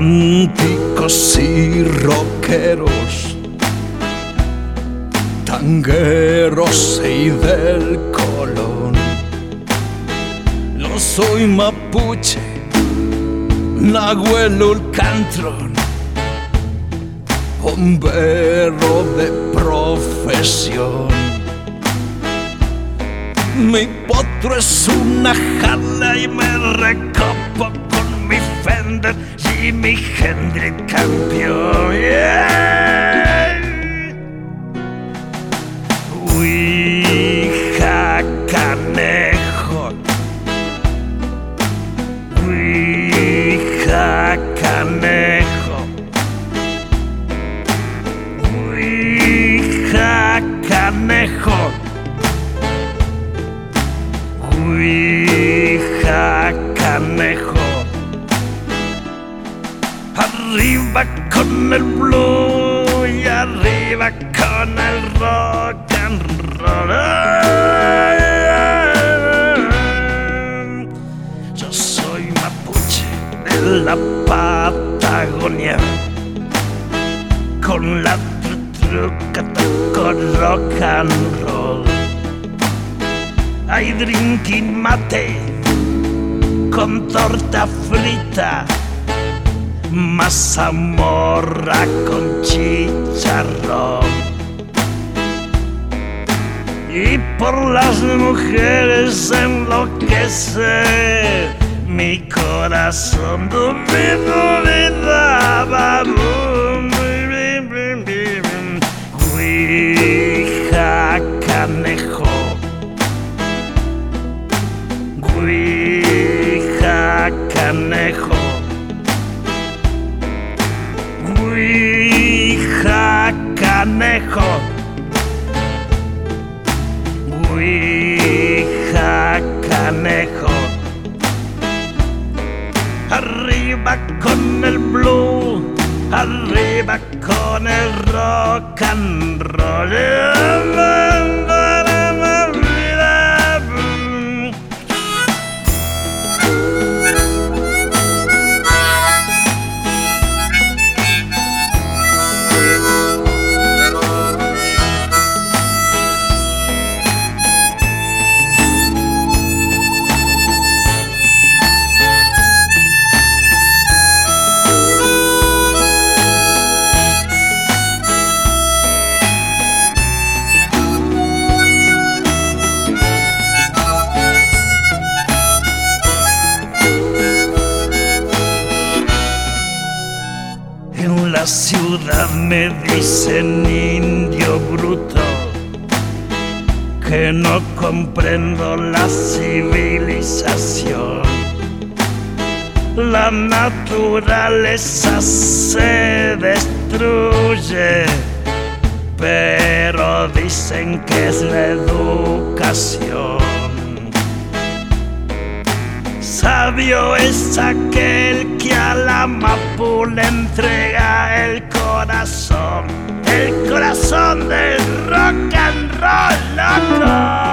románticos y rockeros, tangueros y del Colón. Yo soy mapuche, Nahuelulcantrón, bombero de profesión. Mi potro es una Harley y me recopo con mi Fender y mi Hendrix campeón. Yeah. Ouija canejo, ouija canejo, ouija canejo, ouija canejo. Arriba con el blues y arriba con el rock and roll. Yo soy mapuche de la Patagonia, con la truca toco rock and roll. Hay drinking mate con torta frita, mazamorra con chicharrón. Y por las mujeres enloquece mi corazón. Ouija canejo, ouija canejo, ouija canejo, ouija canejo. Arriba con el blues, arriba con el rock and roll. En la ciudad me dicen indio bruto, que no comprendo la civilización. La naturaleza se destruye, pero dicen que es la educación. Sabio es aquel que a la mapu le entrega el corazón del rock and roll, loco.